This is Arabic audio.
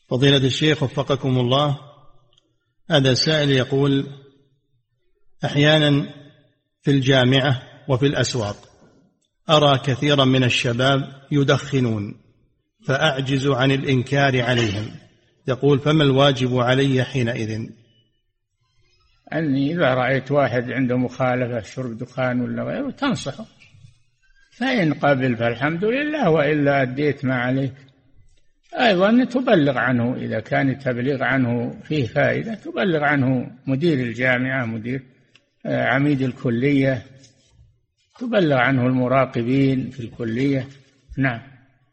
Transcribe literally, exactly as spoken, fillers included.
فضيلة الشيخ وفقكم الله، هذا سائل يقول: أحيانا في الجامعة وفي الأسواق أرى كثيرا من الشباب يدخنون فأعجز عن الإنكار عليهم، يقول: فما الواجب علي حينئذ؟ أني إذا رأيت واحد عنده مخالفة شرب دخان ولا غيره تنصحه، فإن قبل فالحمد لله، وإلا أديت ما عليك. أيضا تبلغ عنه إذا كان التبليغ عنه فيه فائدة، تبلغ عنه مدير الجامعة، مدير عميد الكلية، تبلغ عنه المراقبين في الكلية. نعم.